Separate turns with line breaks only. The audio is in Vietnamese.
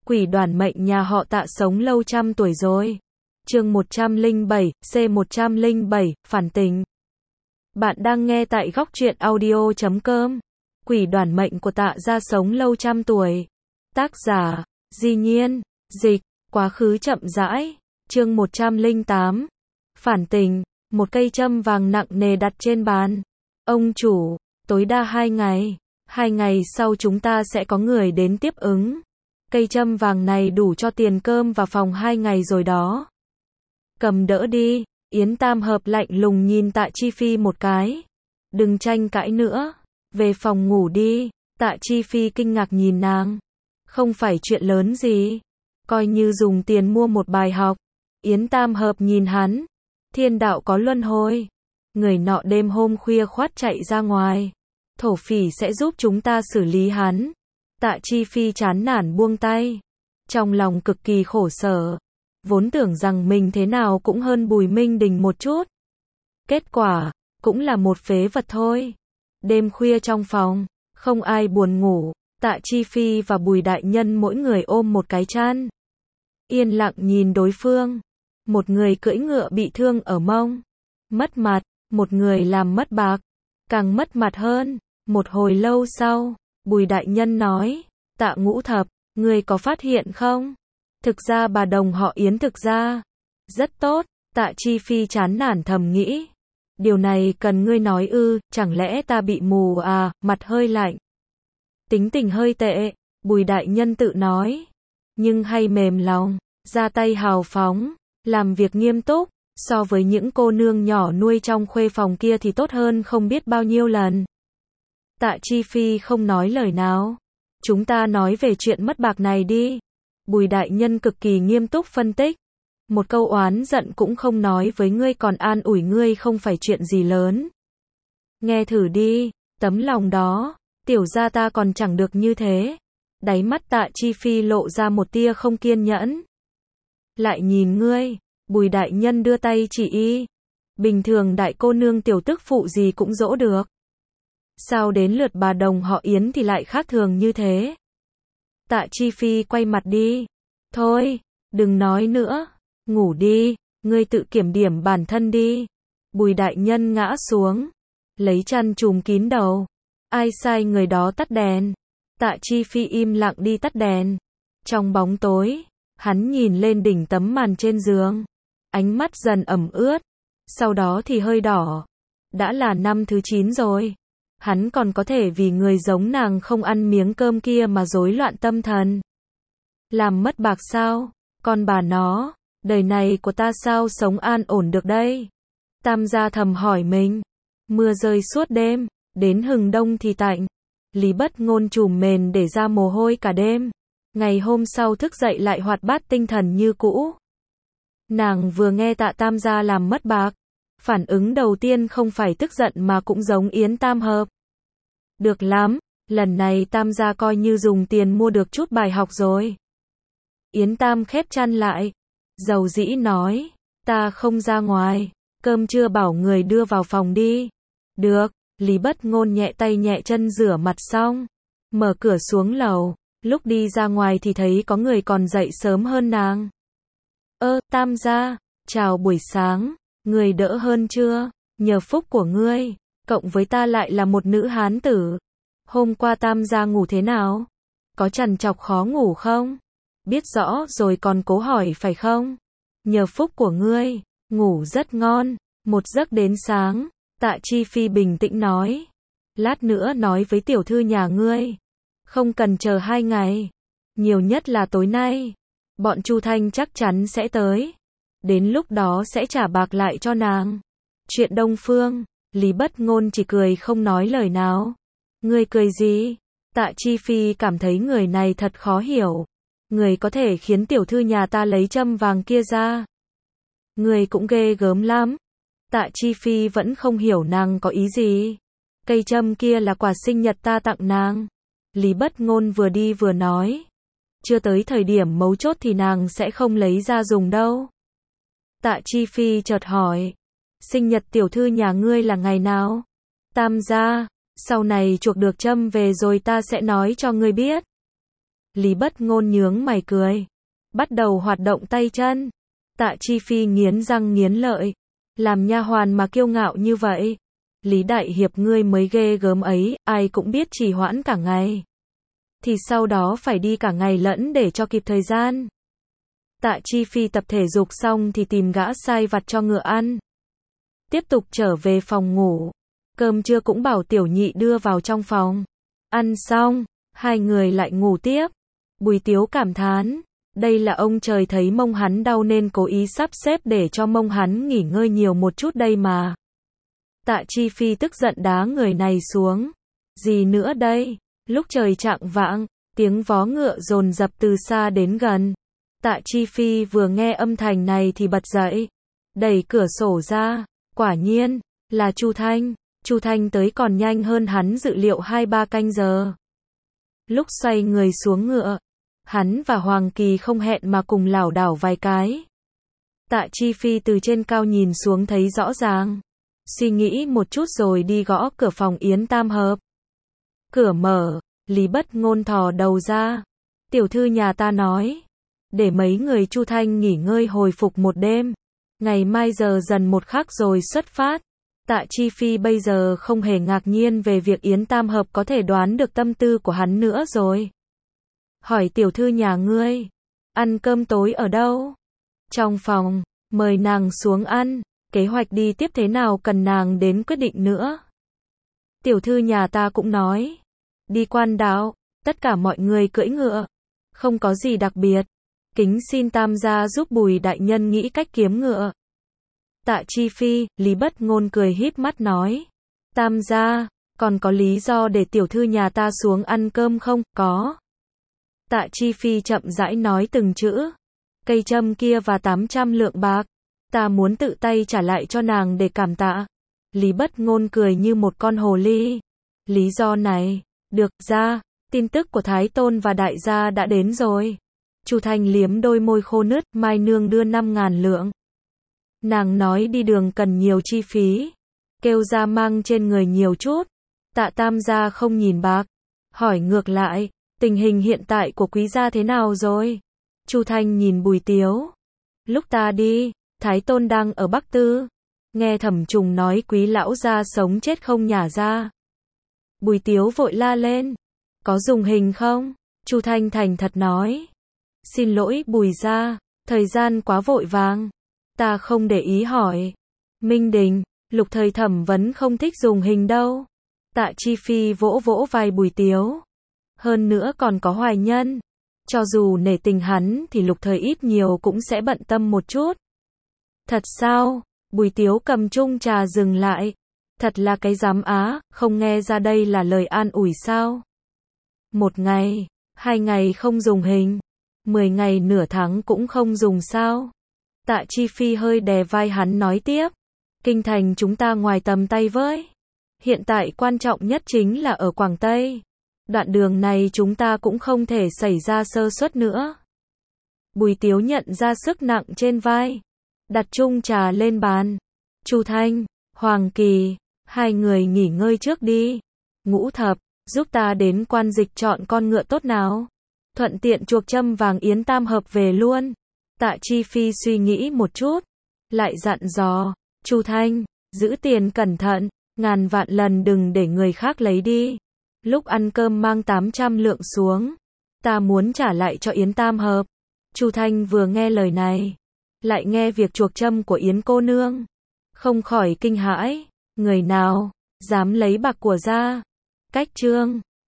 Quỷ đoản mệnh nhà họ Tạ sống lâu trăm tuổi rồi. Chương 107, C107, phản tình. Bạn đang nghe tại góc truyện audio.com. Quỷ đoản mệnh của Tạ gia sống lâu trăm tuổi. Tác giả, Di Nhiên, dịch, quá khứ chậm rãi. Chương 108. Phản tình, một cây châm vàng nặng nề đặt trên bàn. Ông chủ, tối đa 2 ngày. 2 ngày sau chúng ta sẽ có người đến tiếp ứng. Cây châm vàng này đủ cho tiền cơm và phòng 2 ngày rồi đó. Cầm đỡ đi. Yến Tam Hợp lạnh lùng nhìn Tạ Chi Phi một cái. Đừng tranh cãi nữa. Về phòng ngủ đi. Tạ Chi Phi kinh ngạc nhìn nàng. Không phải chuyện lớn gì. Coi như dùng tiền mua một bài học. Yến Tam Hợp nhìn hắn. Thiên đạo có luân hồi. Người nọ đêm hôm khuya khoắt chạy ra ngoài. Thổ phỉ sẽ giúp chúng ta xử lý hắn. Tạ Chi Phi chán nản buông tay. Trong lòng cực kỳ khổ sở. Vốn tưởng rằng mình thế nào cũng hơn Bùi Minh Đình một chút. Kết quả, cũng là một phế vật thôi. Đêm khuya trong phòng, không ai buồn ngủ. Tạ Chi Phi và Bùi Đại Nhân mỗi người ôm một cái chăn. Yên lặng nhìn đối phương. Một người cưỡi ngựa bị thương ở mông. Mất mặt, một người làm mất bạc. Càng mất mặt hơn. Một hồi lâu sau, Bùi Đại Nhân nói, Tạ Ngũ Thập, ngươi có phát hiện không? Thực ra bà đồng họ Yến thực ra rất tốt. Tạ Chi Phi chán nản thầm nghĩ. Điều này cần ngươi nói ư, chẳng lẽ ta bị mù à, mặt hơi lạnh. Tính tình hơi tệ, Bùi Đại Nhân tự nói. Nhưng hay mềm lòng, ra tay hào phóng, làm việc nghiêm túc, so với những cô nương nhỏ nuôi trong khuê phòng kia thì tốt hơn không biết bao nhiêu lần. Tạ Chi Phi không nói lời nào. Chúng ta nói về chuyện mất bạc này đi. Bùi Đại Nhân cực kỳ nghiêm túc phân tích. Một câu oán giận cũng không nói với ngươi còn an ủi ngươi không phải chuyện gì lớn. Nghe thử đi, tấm lòng đó, tiểu gia ta còn chẳng được như thế. Đáy mắt Tạ Chi Phi lộ ra một tia không kiên nhẫn. Lại nhìn ngươi, Bùi Đại Nhân đưa tay chỉ y. Bình thường đại cô nương tiểu tức phụ gì cũng dỗ được. Sao đến lượt bà đồng họ Yến thì lại khác thường như thế? Tạ Chi Phi quay mặt đi. Thôi, đừng nói nữa. Ngủ đi, ngươi tự kiểm điểm bản thân đi. Bùi Đại Nhân ngã xuống. Lấy chăn trùm kín đầu. Ai sai người đó tắt đèn. Tạ Chi Phi im lặng đi tắt đèn. Trong bóng tối, hắn nhìn lên đỉnh tấm màn trên giường. Ánh mắt dần ẩm ướt. Sau đó thì hơi đỏ. Đã là năm thứ 9 rồi. Hắn còn có thể vì người giống nàng không ăn miếng cơm kia mà rối loạn tâm thần. Làm mất bạc sao? Con bà nó, đời này của ta sao sống an ổn được đây? Tam gia thầm hỏi mình. Mưa rơi suốt đêm, đến hừng đông thì tạnh. Lý Bất Ngôn trùm mền để ra mồ hôi cả đêm. Ngày hôm sau thức dậy lại hoạt bát tinh thần như cũ. Nàng vừa nghe Tạ Tam gia làm mất bạc. Phản ứng đầu tiên không phải tức giận mà cũng giống Yến Tam Hợp. Được lắm, lần này Tam gia coi như dùng tiền mua được chút bài học rồi. Yến Tam khép chăn lại. Dầu dĩ nói, ta không ra ngoài, cơm trưa bảo người đưa vào phòng đi. Được, Lý Bất Ngôn nhẹ tay nhẹ chân rửa mặt xong. Mở cửa xuống lầu, lúc đi ra ngoài thì thấy có người còn dậy sớm hơn nàng. Tam gia, chào buổi sáng. Người đỡ hơn chưa? Nhờ phúc của ngươi, cộng với ta lại là một nữ hán tử. Hôm qua Tam gia ngủ thế nào? Có trằn trọc khó ngủ không? Biết rõ rồi còn cố hỏi phải không? Nhờ phúc của ngươi, ngủ rất ngon, một giấc đến sáng. Tạ Chi Phi bình tĩnh nói. Lát nữa nói với tiểu thư nhà ngươi. Không cần chờ 2 ngày. Nhiều nhất là tối nay. Bọn Chu Thanh chắc chắn sẽ tới. Đến lúc đó sẽ trả bạc lại cho nàng. Chuyện Đông Phương, Lý Bất Ngôn chỉ cười không nói lời nào. Ngươi cười gì? Tạ Chi Phi cảm thấy người này thật khó hiểu. Người có thể khiến tiểu thư nhà ta lấy châm vàng kia ra. Người cũng ghê gớm lắm. Tạ Chi Phi vẫn không hiểu nàng có ý gì. Cây châm kia là quà sinh nhật ta tặng nàng. Lý Bất Ngôn vừa đi vừa nói. Chưa tới thời điểm mấu chốt thì nàng sẽ không lấy ra dùng đâu. Tạ Chi Phi chợt hỏi. Sinh nhật tiểu thư nhà ngươi là ngày nào? Tam gia, sau này chuộc được châm về rồi ta sẽ nói cho ngươi biết. Lý Bất Ngôn nhướng mày cười, bắt đầu hoạt động tay chân. Tạ Chi Phi nghiến răng nghiến lợi, làm nha hoàn mà kiêu ngạo như vậy. Lý đại hiệp ngươi mới ghê gớm ấy, ai cũng biết trì hoãn cả ngày. Thì sau đó phải đi cả ngày lẫn để cho kịp thời gian. Tạ Chi Phi tập thể dục xong thì tìm gã sai vặt cho ngựa ăn. Tiếp tục trở về phòng ngủ. Cơm trưa cũng bảo tiểu nhị đưa vào trong phòng. Ăn xong, hai người lại ngủ tiếp. Bùi Tiếu cảm thán, đây là ông trời thấy mông hắn đau nên cố ý sắp xếp để cho mông hắn nghỉ ngơi nhiều một chút đây mà. Tạ Chi Phi tức giận đá người này xuống. Gì nữa đây? Lúc trời chạng vạng, tiếng vó ngựa dồn dập từ xa đến gần. Tạ Chi Phi vừa nghe âm thanh này thì bật dậy, đẩy cửa sổ ra, quả nhiên là Chu Thanh. Chu Thanh tới còn nhanh hơn hắn dự liệu 2-3 canh giờ. Lúc xoay người xuống ngựa, hắn và Hoàng Kỳ không hẹn mà cùng lảo đảo vài cái. Tạ Chi Phi từ trên cao nhìn xuống thấy rõ ràng, suy nghĩ một chút rồi đi gõ cửa phòng Yến Tam Hợp. Cửa mở, Lý Bất Ngôn thò đầu ra. Tiểu thư nhà ta nói, để mấy người Chu Thanh nghỉ ngơi hồi phục một đêm. Ngày mai giờ dần một khắc rồi xuất phát. Tạ Chi Phi bây giờ không hề ngạc nhiên về việc Yến Tam Hợp có thể đoán được tâm tư của hắn nữa rồi. Hỏi tiểu thư nhà ngươi, ăn cơm tối ở đâu? Trong phòng, mời nàng xuống ăn, kế hoạch đi tiếp thế nào cần nàng đến quyết định nữa. Tiểu thư nhà ta cũng nói, đi quan đạo, tất cả mọi người cưỡi ngựa, không có gì đặc biệt. Kính xin Tam gia giúp Bùi đại nhân nghĩ cách kiếm ngựa. Tạ Chi Phi, Lý Bất Ngôn cười híp mắt nói, Tam gia, còn có lý do để tiểu thư nhà ta xuống ăn cơm không? Có. Tạ Chi Phi chậm rãi nói từng chữ, cây châm kia và 800 lượng bạc, ta muốn tự tay trả lại cho nàng để cảm tạ. Lý Bất Ngôn cười như một con hồ ly. Lý do này, được ra, tin tức của Thái Tôn và đại gia đã đến rồi. Chu Thanh liếm đôi môi khô nứt, Mai nương đưa 5.000 lượng. Nàng nói đi đường cần nhiều chi phí, kêu ra mang trên người nhiều chút. Tạ Tam gia không nhìn bạc, hỏi ngược lại, tình hình hiện tại của quý gia thế nào rồi? Chu Thanh nhìn Bùi Tiếu. Lúc ta đi, Thái Tôn đang ở Bắc Tư. Nghe Thẩm Trùng nói quý lão gia sống chết không nhả ra. Bùi Tiếu vội la lên, có dùng hình không? Chu Thanh thành thật nói, xin lỗi Bùi gia, thời gian quá vội vàng, ta không để ý hỏi. Minh Đình, Lục Thời Thẩm vẫn không thích dùng hình đâu. Tạ Chi Phi vỗ vỗ vai Bùi Tiếu. Hơn nữa còn có Hoài Nhân. Cho dù nể tình hắn thì Lục Thời ít nhiều cũng sẽ bận tâm một chút. Thật sao? Bùi Tiếu cầm chung trà dừng lại. Thật là cái giám á, không nghe ra đây là lời an ủi sao? 1 ngày, 2 ngày không dùng hình, 10 ngày nửa tháng cũng không dùng sao? Tạ Chi Phi hơi đè vai hắn nói tiếp. Kinh thành chúng ta ngoài tầm tay với. Hiện tại quan trọng nhất chính là ở Quảng Tây. Đoạn đường này chúng ta cũng không thể xảy ra sơ suất nữa. Bùi Tiếu nhận ra sức nặng trên vai, đặt chung trà lên bàn. Chu Thanh, Hoàng Kỳ, hai người nghỉ ngơi trước đi. Ngũ Thập, giúp ta đến quan dịch chọn con ngựa tốt nào. Thuận tiện chuộc châm vàng Yến Tam Hợp về luôn. Tạ Chi Phi suy nghĩ một chút, lại dặn dò, Chu Thanh, giữ tiền cẩn thận, ngàn vạn lần đừng để người khác lấy đi. Lúc ăn cơm mang 800 lượng xuống, ta muốn trả lại cho Yến Tam Hợp. Chu Thanh vừa nghe lời này, lại nghe việc chuộc châm của Yến cô nương, không khỏi kinh hãi, người nào dám lấy bạc của gia. Cách chương